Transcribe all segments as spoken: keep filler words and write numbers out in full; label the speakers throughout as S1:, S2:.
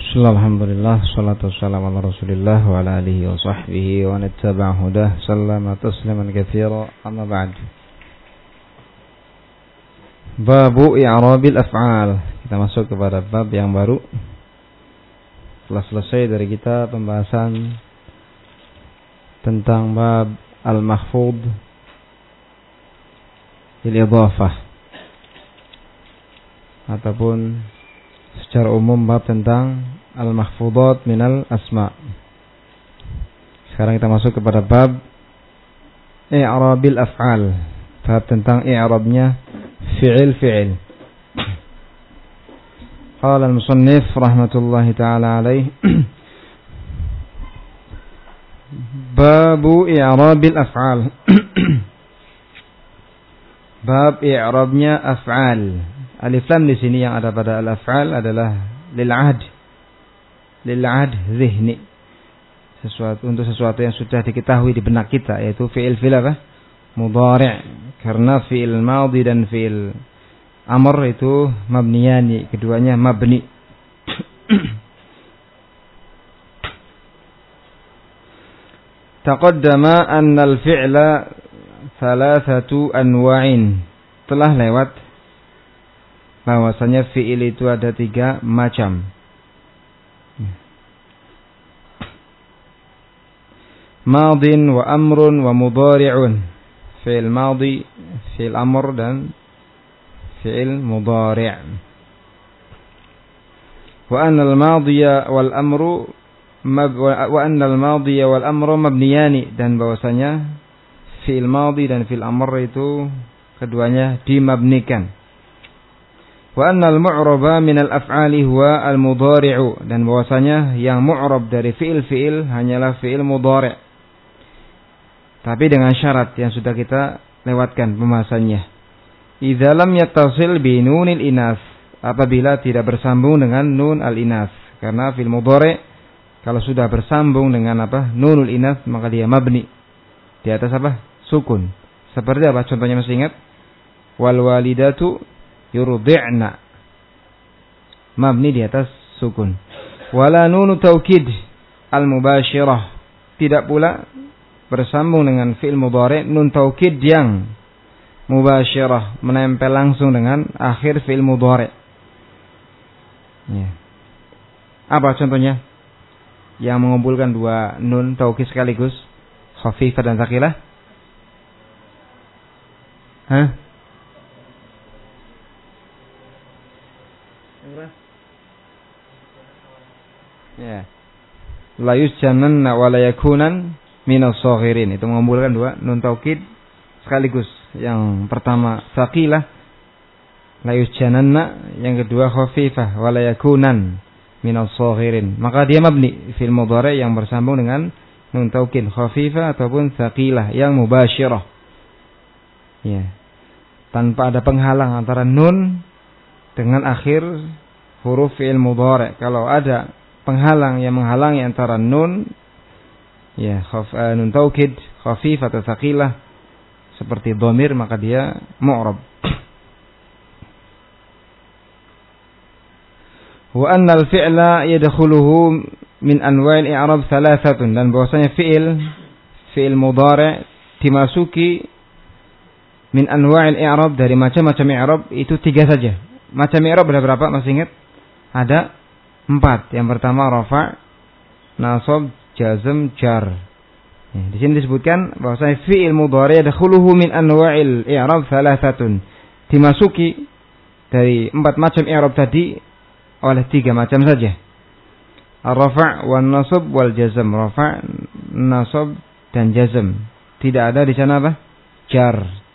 S1: Bismillah, alhamdulillah, salatu wassalamu ala rasulillah wa ala alihi wa sahbihi wa nattaba'a hudah sallama tasliman katsira, amma ba'd. Babu i'rabil af'al. Kita masuk kepada bab yang baru. Setelah selesai dari kita pembahasan tentang bab al-mahfudh bil idhafah, ataupun secara umum bab tentang al-mahfudhat minal asma. Sekarang kita masuk kepada bab i'rabil af'al, bab tentang i'rabnya fi'il-fi'il. Qala al-musannif rahmatullahi ta'ala alaih, babu i'rabil af'al. Bab i'rabnya af'al. Alif lam di sini yang ada pada al-af'al adalah lil ahd, lil ahd zihni, sesuatu untuk sesuatu yang sudah diketahui di benak kita, yaitu fi'il fi'il apa? Mudhari'. Karena fi'il madhi dan fi'il amr itu mabniyani, keduanya mabni. Taqaddama anna al-fi'la thalathatu anwa'in. Telah lewat bahwasanya fi'il itu ada tiga macam. Madin wa amrun wa mudhari'un. Fi'il madhi, fi'il amr dan fi'il mudhari'. Wa anna al-madhiya wal amru wa anna al-madhiya wal amru mabniyani, dan bahwasanya fi'il madhi dan fi'il amr itu keduanya dimabnikan. Wa annal mu'raba minal af'ali huwa al-mudhari'u, dan bahwasanya yang mu'rab dari fi'il-fi'il hanyalah fi'il mudhari'. Tapi dengan syarat yang sudah kita lewatkan pembahasannya. Idza lam yattasil bi nunil inas, apabila tidak bersambung dengan nun al-inas. Karena fi'il mudhari' kalau sudah bersambung dengan apa? Nunul inas, maka dia mabni. Di atas apa? Sukun. Seperti apa? Contohnya masih ingat? Wal walidatu yurdi'na, mabni di atas sukun. Wala nunu taukid al-mubashirah, tidak pula bersambung dengan fi'il mudhari' nun taukid yang mubashirah, menempel langsung dengan akhir fi'il mudhari'. Ya. Apa contohnya yang mengumpulkan dua nun taukid sekaligus, khafifah dan tsaqilah? Hah? Ya. La yusjananna wa la yakunan minas shaghirin. Itu mengumpulkan dua nun taukid sekaligus. Yang pertama tsaqilah, la yusjananna, yang kedua khafifah, wa la yakunan minas shaghirin. Maka dia mabni fil mudhari' yang bersambung dengan nun taukid khafifah ataupun tsaqilah yang mubasyirah. Ya. Tanpa ada penghalang antara nun dengan akhir huruf fi'il mudhari'. Kalau ada penghalang yang menghalangi antara nun, ya khaf, uh, nun taukid khafif atau tsaqilah seperti dhamir, maka dia mu'rab. Wa anna al-fi'la yadkhuluhu min anwa'il i'rab thalathatun, dan bahwasanya fi'il fi'il mudhari' dimasuki min anwa'il i'rab, dari macam-macam i'rab itu tiga saja. Macam i'rab ada berapa? Masih ingat? Ada empat. Yang pertama rafa', nasab, jazm, jar. Ya, di sini disebutkan bahwasanya fi'il mudhari' yadkhuluhu min anwa'il i'rab thalathatun, dimasuki dari empat macam i'rab tadi oleh tiga macam saja. Ar-rafa' wan nasab wal jazm. Rafa', nasab dan jazm. Tidak ada di sana apa? Jar.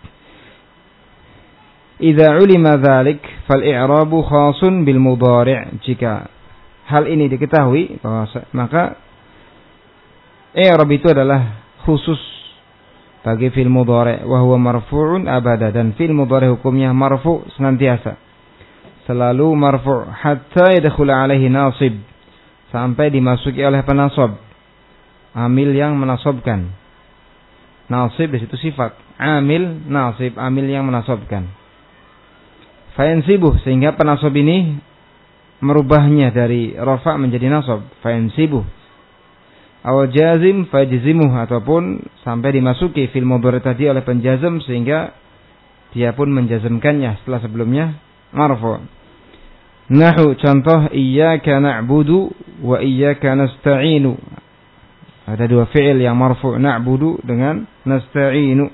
S1: Idza ulima dzalik fal i'rabu khasun bil mudhari'. Jika hal ini diketahui, bahwa maka i'rab itu adalah khusus bagi fi'il mudhari', wa huwa marfu'un abada, dan fi'il mudhari' hukumnya marfu' senantiasa, selalu marfu' hatta yadkhula alaihi nasib, sampai dimasuki oleh penasab, amil yang menasabkan. Nasib di situ sifat, amil nasib, amil yang menasabkan. Fayansibuh, sehingga penasab ini merubahnya dari rafa menjadi nasab, fayansibuh. Aw jazim fajzimuh, ataupun sampai dimasuki fil mudhari tadi oleh penjazm sehingga dia pun menjazmkannya setelah sebelumnya marfu. Nahu contoh iyyaka na'budu wa iyyaka nasta'inu. Ada dua fi'il yang marfu, na'budu dengan nasta'inu.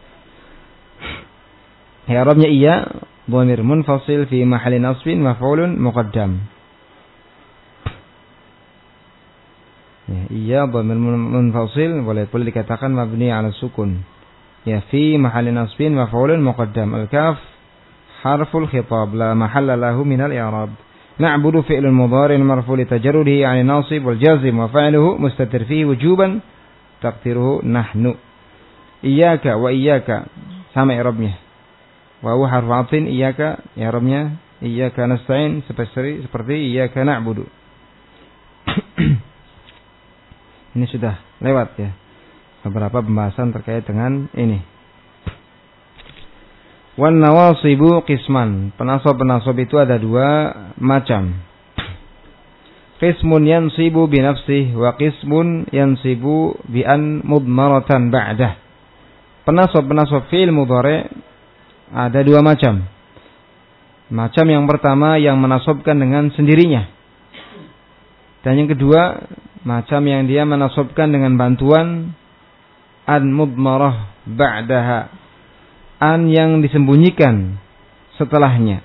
S1: I'rabnya iya dhamir munfasil fi mahalli nasbin maf'ulun muqaddam. Ya, iya dhamir munfasil boleh boleh dikatakan mabni 'ala sukun. Ya, fi mahalli nasbin maf'ulun muqaddam. Al-kaf harful khitab la mahalla lahu min al-i'rab. Na'budu fi'lun mudhari' marfu' li tajarrudihi 'an an-nasib wal jazm wa fa'iluhu mustatir fihi wujuban taqdiruhu nahnu. Iyyaka wa iyyaka sama i'rabnya. Wa huwa harfu 'atfin iyyaka i'rabnya iyyaka nasta'in seperti seperti iyyaka na'budu. Ini sudah lewat ya beberapa pembahasan terkait dengan ini. Wan nawasibu qisman. Penasab-penasab itu ada dua macam. Qismun yansibu bi nafsihi wa qismun yansibu bi an mudmaratan ba'dah. Penasab-penasab fi'il mudhari' ada dua macam. Macam yang pertama yang menasabkan dengan sendirinya. Dan yang kedua, macam yang dia menasabkan dengan bantuan an mudmarah ba'daha. An yang disembunyikan setelahnya.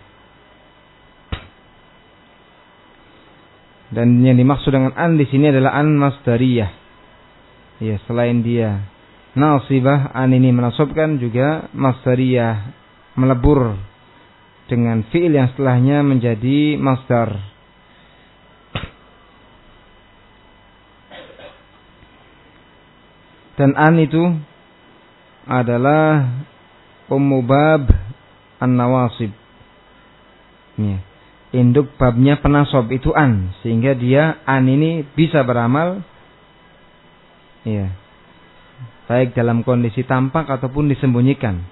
S1: Dan yang dimaksud dengan an di sini adalah an masdariyah. Ya, selain dia nasibah, an ini menasabkan juga masdariyah, melebur dengan fi'il yang setelahnya menjadi masdar. Dan an itu adalah ummu bab an-nawasib. Ya. Induk babnya penasab itu an, sehingga dia an ini bisa beramal ya, baik dalam kondisi tampak ataupun disembunyikan.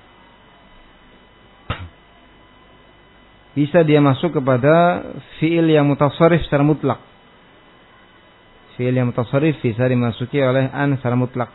S1: Bisa dia masuk kepada fi'il yang mutasarrif secara mutlak. Fi'il yang mutasarrif bisa dimasuki oleh an secara mutlak.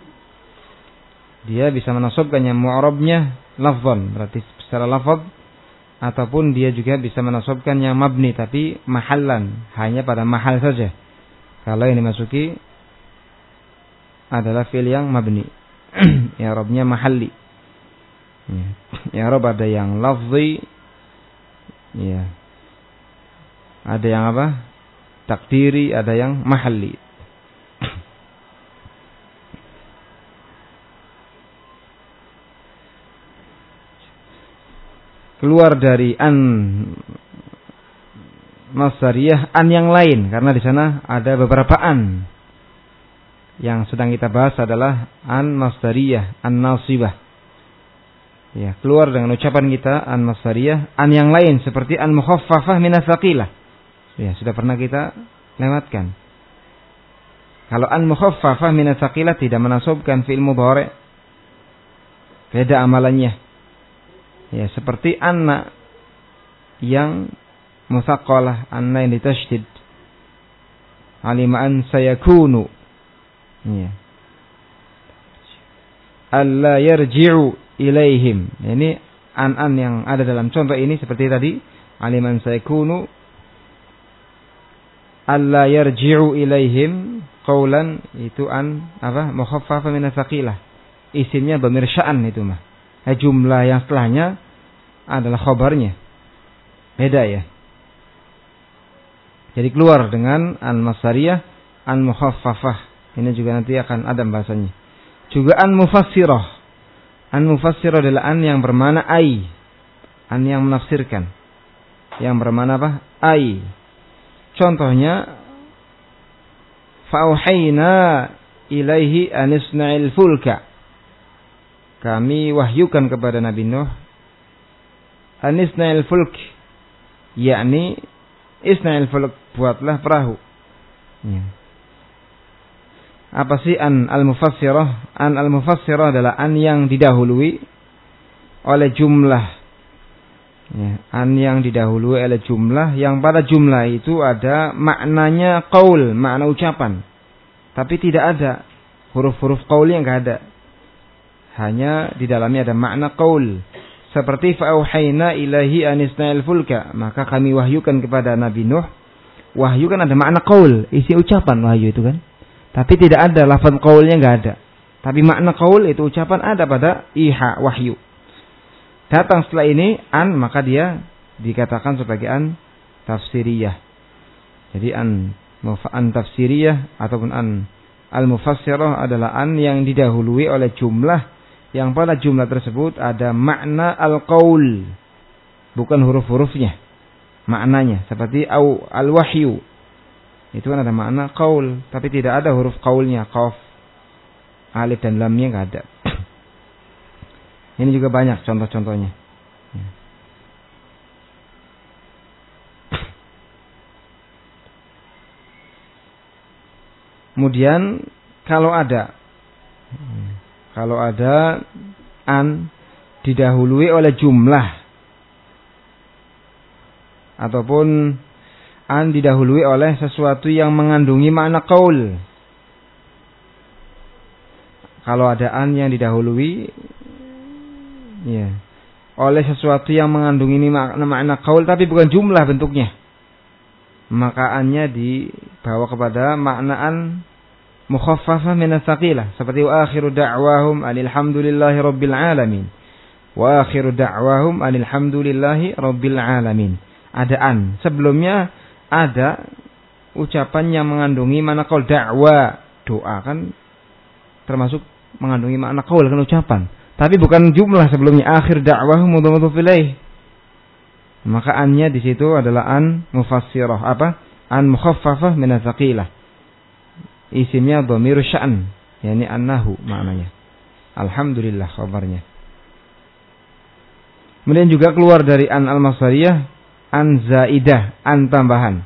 S1: Dia bisa menasabkan yang mu'rabnya lafzan, berarti secara lafaz, ataupun dia juga bisa menasabkan yang mabni tapi mahallan, hanya pada mahal saja. Kalau yang dimasuki adalah fi'il yang mabni. I'rabnya mahalli. Ya, i'rab ada yang lafzi, ya. Ada yang apa? Takdiri, ada yang mahalli. Keluar dari an masdariyah an yang lain, karena di sana ada beberapa an. Yang sedang kita bahas adalah an masdariyah, an nasibah. Ya, keluar dengan ucapan kita an masdariyah, an yang lain seperti an mukhaffafah min ats-tsaqilah. Ya, sudah pernah kita lewatkan. Kalau an mukhaffafah min ats-tsaqilah tidak menasabkan fi'il mudhari', beda amalannya. Ya, seperti anna yang musaqqalah, anna yang ditasydid. Alima an sayakunu. Ya. Alla yarji'u ilaihim. Ini an-an yang ada dalam contoh ini seperti tadi, alima an sayakunu alla yarji'u ilaihim qaulan, itu an apa? Mukhaffafa min ats-tsaqilah. Isimnya dhamir sya'an itu mah. Eh, jumlah yang setelahnya adalah khabarnya. Beda ya. Jadi keluar dengan an-masdariyah, an-mukhaffafah. Ini juga nanti akan ada bahasanya. Juga an-mufassirah. An-mufassirah adalah an yang bermakna ai. An yang menafsirkan. Yang bermakna apa? Ai. Contohnya fa'auhayna ilaihi anisna'il fulka. Kami wahyukan kepada Nabi Nuh anisna'il fulk, yakni isna'il fulk, buatlah perahu. Ya. Apa sih an al-mufassirah? An al-mufassirah adalah an yang didahului oleh jumlah Ya, an yang didahului oleh jumlah yang pada jumlah itu ada maknanya qaul, makna ucapan. Tapi tidak ada huruf-huruf qaul yang enggak ada. Hanya di dalamnya ada makna qaul. Seperti fa'auhayna ilahi anisna'il fulka, maka kami wahyukan kepada Nabi Nuh. Wahyu kan ada makna qaul, isi ucapan wahyu itu kan. Tapi tidak ada lafaz qaulnya, enggak ada. Tapi makna qaul itu ucapan ada pada iha wahyu. Datang setelah ini an, maka dia dikatakan sebagai an tafsiriyah. Jadi an an tafsiriyah ataupun an al-mufassirah adalah an yang didahului oleh jumlah yang pada jumlah tersebut ada makna al-qaul, bukan huruf-hurufnya, maknanya seperti au al-wahyu. Itu kan ada makna qaul, tapi tidak ada huruf qaulnya, qaf, alif dan lamnya enggak ada. Ini juga banyak contoh-contohnya. Kemudian kalau ada kalau ada an didahului oleh jumlah ataupun an didahului oleh sesuatu yang mengandungi makna qaul. Kalau ada an yang didahului ya, oleh sesuatu yang mengandung ini makna makna qaul tapi bukan jumlah bentuknya, maka annya dibawa kepada maknaan mukhaffafah min as-saqilah, seperti wa akhiru da'wahum alhamdulillahi rabbil alamin. Wa akhiru da'wahum alhamdulillahi rabbil alamin. Ada an, sebelumnya ada ucapan yang mengandungi makna qaul. Da'wa, doa kan termasuk mengandungi makna qaul kan ucapan. Tapi bukan jumlah sebelumnya, akhir da'wahum mudhaf ilaih. Maka annya di situ adalah an mufassirah, apa? An mukhaffafah min as-saqilah. Isimnya dhamir sya'n, yakni annahu maknanya. Alhamdulillah khabarnya. Kemudian juga keluar dari an al-masdariyah an zaidah, an tambahan.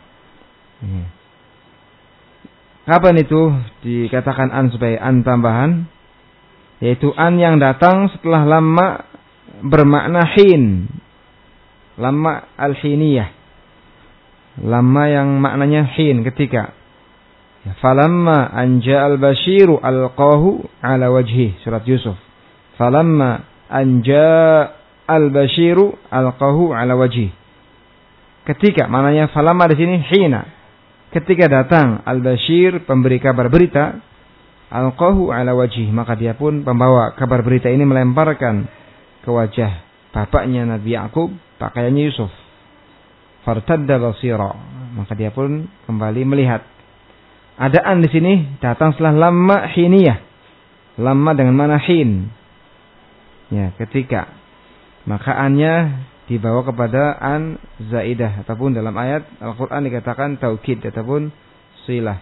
S1: Kapan itu dikatakan an sebagai an tambahan? Yaitu an yang datang setelah lama bermakna hin. Lama al-hiniyah. Lama yang maknanya hin, ketika. Falamma anja al-bashiru alqahu ala wajhi. Surat Yusuf. Falamma anja al-bashiru alqahu ala wajhi. Ketika, maknanya falamma di sini hina. Ketika datang al-bashir, pemberi kabar berita, alqahu ala wajhi, maka dia pun pembawa kabar berita ini melemparkan ke wajah bapaknya Nabi Yakub pakaiannya Yusuf. Fartadda basira, maka dia pun kembali melihat. Adaan di sini datang setelah lama hiniyah. Lama dengan mana hin. Ya, ketika. Maka annya dibawa kepada an zaidah, ataupun dalam ayat Al-Qur'an dikatakan taukid ataupun silah.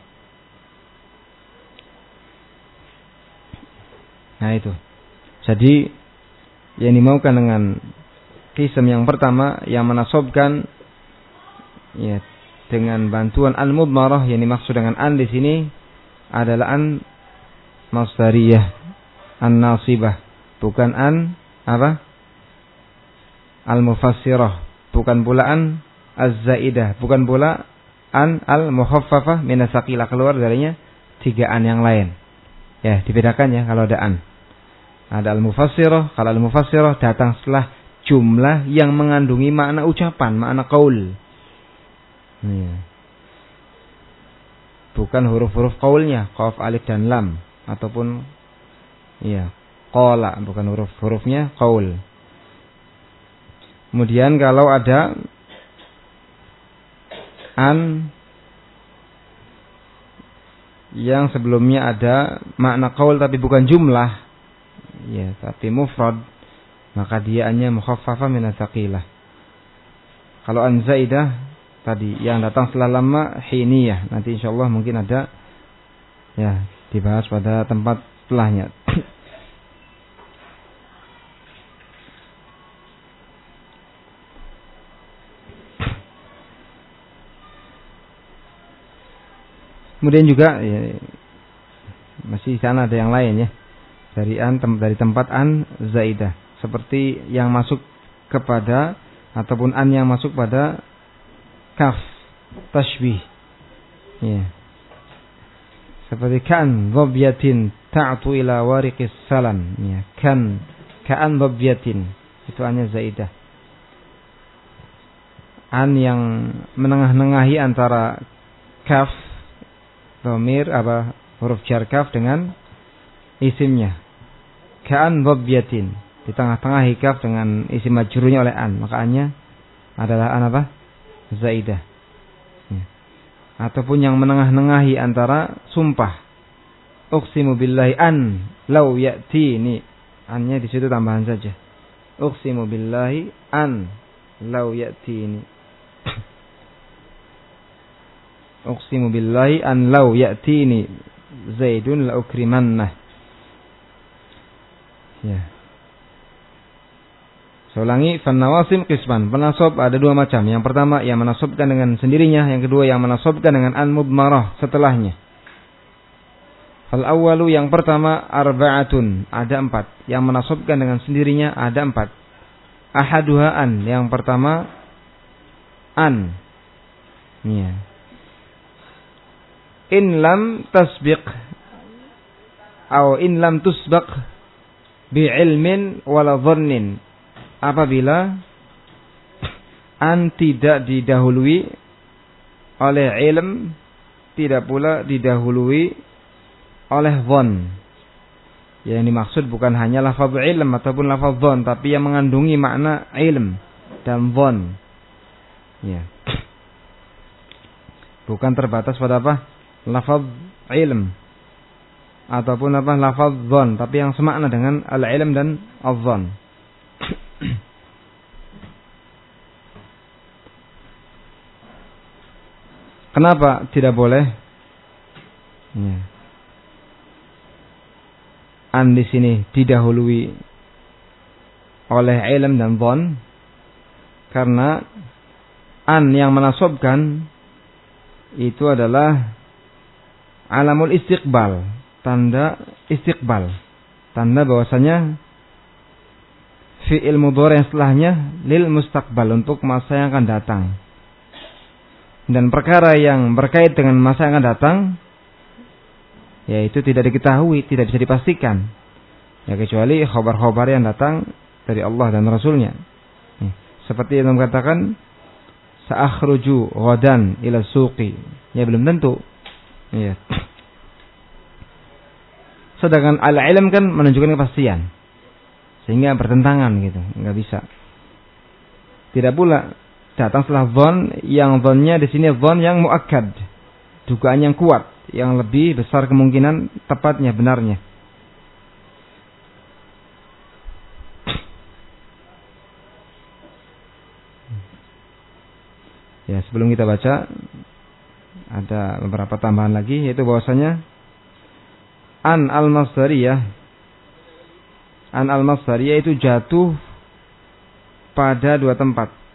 S1: Nah itu. Jadi yang dimaukan dengan qisam yang pertama yang menasobkan ya dengan bantuan al-mudmarah, yang dimaksud dengan an di sini adalah an masdariyah, an-nasibah, bukan an apa? Al-mufassirah, bukan pula an az-zaidah, bukan pula an al-mukhaffafah min as-saqilah, keluar darinya tiga an yang lain. Ya, dibedakan ya kalau ada an. Ada al-mufassirah, kalau al-mufassirah datang setelah jumlah yang mengandungi makna ucapan, makna qaul. Ya. Bukan huruf-huruf qaulnya, qaf, alif dan lam, ataupun ya, qala, bukan huruf-hurufnya qaul. Kemudian kalau ada an yang sebelumnya ada makna qaul tapi bukan jumlah, ya, tapi mufrad, maka dia hanya mukhaffafah min as-saqilah. Kalau an zaidah tadi yang datang setelah lama hiniyah, nanti insyaallah mungkin ada ya dibahas pada tempat setelahnya. Kemudian juga ya, masih di sana ada yang lain ya, dari an dari tempat an zaidah, seperti yang masuk kepada ataupun an yang masuk pada kaf tashbih. Ya. Seperti kan dhabyatin ta'tu ila wariqis salam. Ya, kan ka'an dhabyatin. Itu annya zaidah. An yang menengah-nengahi antara kaf dhamir apa huruf jar kaf dengan isimnya. Ka'an dhabyatin. Di tengah-tengah hikaf dengan isim majrurnya oleh an, maka annya adalah an apa? Zaidah. Ya. Ataupun yang menengah-nengahi antara sumpah. Uqsimu billahi an law ya'tini. Annya di situ tambahan saja. Uqsimu billahi an law ya'tini. Uqsimu billahi an law ya'tini Zaidun la ukrimannah. Ya. Saya ulangi, fannawasim qisman. Penasab ada dua macam. Yang pertama yang menasabkan dengan sendirinya, yang kedua yang menasabkan dengan an mudmarah setelahnya. Fal awwalu yang pertama arba'atun, ada empat. Yang menasabkan dengan sendirinya ada empat. Ahaduha an, yang pertama an. Ya. In lam tasbiq atau in lam tusbaq bi ilmin wala dhannin. Apabila an tidak didahului oleh ilm, tidak pula didahului oleh dhann. Yang dimaksud bukan hanya lafaz ilm ataupun lafaz dhann, tapi yang mengandungi makna ilm dan dhann. Ya. Bukan terbatas pada apa? Lafaz ilm ataupun apa? Lafaz dhann, tapi yang semakna dengan al-ilm dan al-dhann. Kenapa tidak boleh? Ya. An di sini didahului oleh ilm dan dhann, karena an yang menasabkan itu adalah alamul istiqbal, tanda istiqbal, tanda bahwasanya fi'il mudhari yang setelahnya lil mustaqbal, untuk masa yang akan datang. Dan perkara yang berkait dengan masa yang akan datang, yaitu tidak diketahui, tidak bisa dipastikan, ya kecuali khabar-khabar yang datang dari Allah dan Rasulnya. Ya. Seperti yang mengatakan sa'akhruju ghadan ila suqi, ya belum tentu. Ya. Sedangkan al-ilm kan menunjukkan kepastian, sehingga bertentangan gitu, nggak bisa. Tidak pula datang setelah dhann, yang dhannnya di sini dhann yang muakkad, dugaan yang kuat, yang lebih besar kemungkinan tepatnya, benarnya. Ya, sebelum kita baca ada beberapa tambahan lagi, yaitu bahwasanya an al-masdariyah, an al-masdariyah itu jatuh pada dua tempat.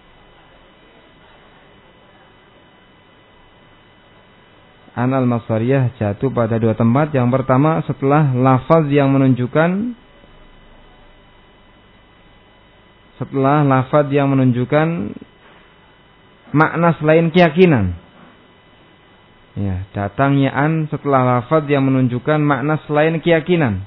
S1: An al-masdariyah jatuh pada dua tempat. Yang pertama setelah lafaz yang menunjukkan setelah lafaz yang menunjukkan makna selain keyakinan. Ya, datangnya an setelah lafaz yang menunjukkan makna selain keyakinan.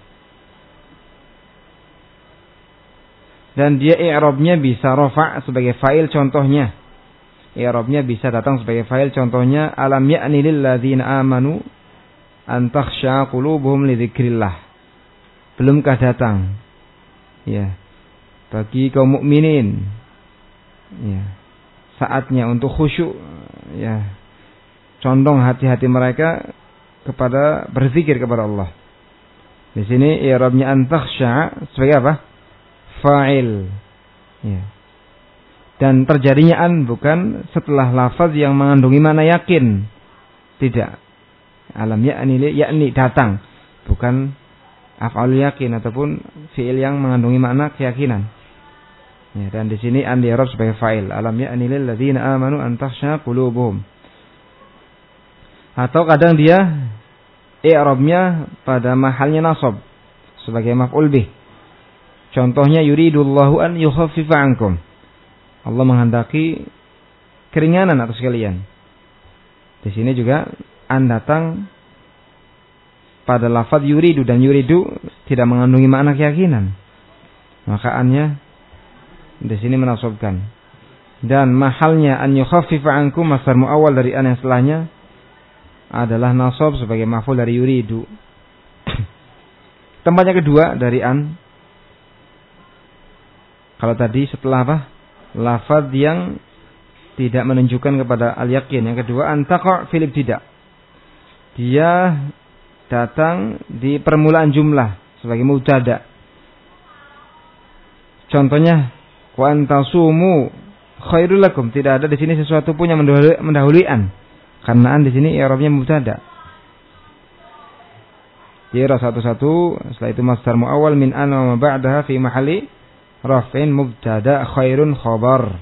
S1: Dan dia i'rabnya bisa rafa' sebagai fa'il, contohnya. I'rabnya bisa datang sebagai fa'il, contohnya alam ya'ni lil ladzina amanu an takhsha qulubuhum li dzikrillah. Belumkah datang ya bagi kaum mukminin ya saatnya untuk khusyuk, ya condong hati-hati mereka kepada berzikir kepada Allah. Di sini i'rabnya an takhsha sebagai apa? Fa'il. Ya. Dan terjadinya an bukan setelah lafaz yang mengandungi makna yakin. Tidak. Alam ya'ni yakni datang, bukan af'alul yakin ataupun fi'il yang mengandungi makna keyakinan. Ya, dan di sini an di-i'rab sebagai fa'il. Alam ya'ni lil ladzina amanu an takhsha qulubuhum. Atau kadang dia i'rabnya pada mahalnya nasab sebagai maf'ul bih. Contohnya yuridullahu an yukhaffifa ankum. Allah menghendaki keringanan atas kalian. Di sini juga an datang pada lafaz yuridu, dan yuridu tidak mengandungi makna keyakinan. Maka annya di sini menasabkan. Dan mahalnya an yukhaffifa ankum, masdar muawwal dari an yang setelahnya adalah nasab sebagai maf'ul dari yuridu. Tempatnya kedua dari an. Kalau tadi setelah apa? Lafaz yang tidak menunjukkan kepada al-yakin. Yang kedua, antaqa fil ibtida. Dia datang di permulaan jumlah sebagai mubtada. Contohnya, wa antasumu khairul lakum. Tidak ada di sini sesuatu pun yang mendahului an. Karena an di sini i'rabnya mubtada. I'rab satu-satu, setelah itu masdar muawwal min an wa ma ba'daha fi mahalli raf'in mubtada khairun khabar.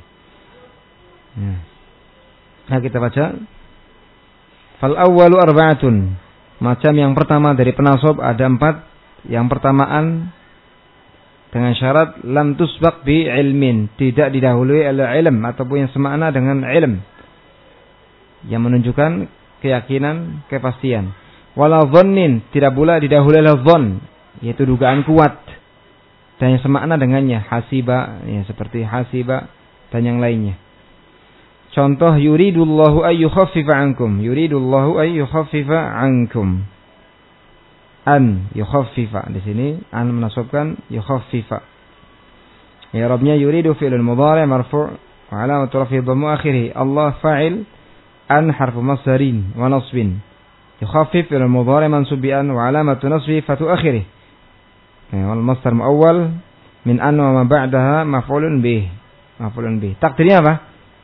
S1: Nah, kita baca. Fal awwalu arba'atun. Macam yang pertama dari penasab ada empat. Yang pertamaan dengan syarat lam tusbaq bi ilmin, tidak didahului oleh ilm ataupun yang semakna dengan ilm, yang menunjukkan keyakinan, kepastian. Wala dhannin, tidak pula didahului oleh dhann, yaitu dugaan kuat, dan yang semakna dengannya, hasiba, ya, seperti hasiba dan yang lainnya. Contoh, yuridullahu ay yukhaffifa ankum. Yuridullahu ay yukhaffifa ankum. An yukhaffifa. Di sini an menasabkan yukhaffifa. I'rabnya yuridu fi'lun mudhari' marfu' wa 'alamatu raf'i dhammu akhirih. Allah fa'il, an harfu masdarin wa nasbin. Yukhaffif fi'lun mudhari' mansub bi an wa 'alamatu nasbi fatu akhirih. Wal masdar muawwal min an wa ma ba'daha maf'ulun bih. Maf'ulun bih. Takdirnya apa?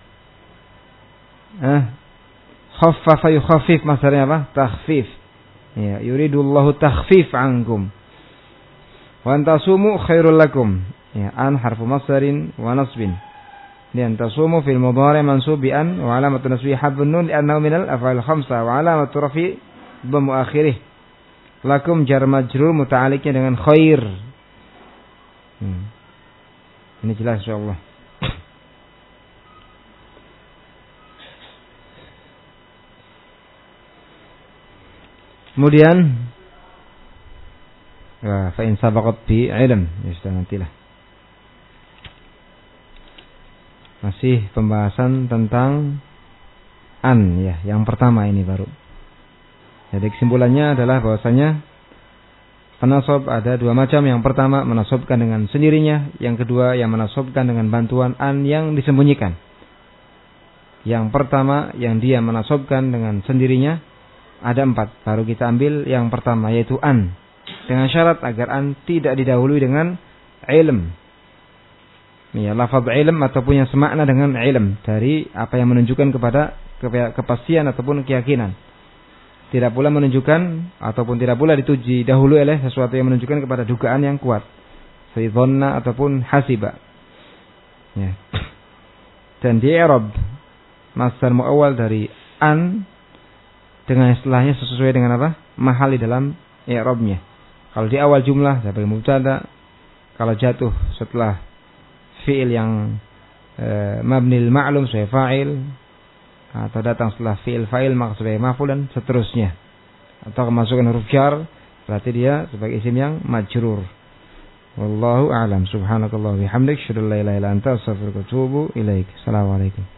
S1: Eh, khaffafa yukhaffif, masdarnya apa? Takhfif. Ya, yuridullahu takhfif ankum. Wa antasumu khairul lakum. Ya, an harfu masdarin wa nasbin. Dan tasumu fil mudhari' mansub bi an wa alamatu nasbi hadfun nun li'annahu minal af'al khamsah wa alamatu rafi dhammu akhirih. Lakum jar majrur muta'alliqnya dengan khair. Hmm. Ini jelas insyaallah. Kemudian ya, fa in sabaqat bi ilm, ya sudah nantilah. Masih pembahasan tentang an, ya, yang pertama ini baru. Jadi kesimpulannya adalah bahwasanya penasab ada dua macam. Yang pertama menasabkan dengan sendirinya, yang kedua yang menasabkan dengan bantuan an yang disembunyikan. Yang pertama yang dia menasabkan dengan sendirinya ada empat. Baru kita ambil yang pertama, yaitu an. Dengan syarat agar an tidak didahului dengan ilm. Ya, lafaz ilm ataupun yang semakna dengan ilm. Dari apa yang menunjukkan kepada kepastian ataupun keyakinan. Tidak pula menunjukkan ataupun tidak pula dituji dahulu oleh sesuatu yang menunjukkan kepada dugaan yang kuat. Seperti dhanna ataupun hasiba. Ya. Dan di i'rab masdar muawwal dari an dengan istilahnya sesuai dengan apa? Mahal di dalam i'rabnya. Kalau di awal jumlah sebagai mubtada, kalau jatuh setelah fi'il yang e, mabnil ma'lum sebagai fa'il, atau datang setelah fi'il fa'il maka sebagai maf'ul dan seterusnya. Atau kemasukan huruf jar, berarti dia sebagai isim yang majrur. Wallahu a'lam. Subhanakallah wa bihamdik, asyhadu an la ilaha illa anta, astaghfiruka wa atubu ilaik. Assalamualaikum.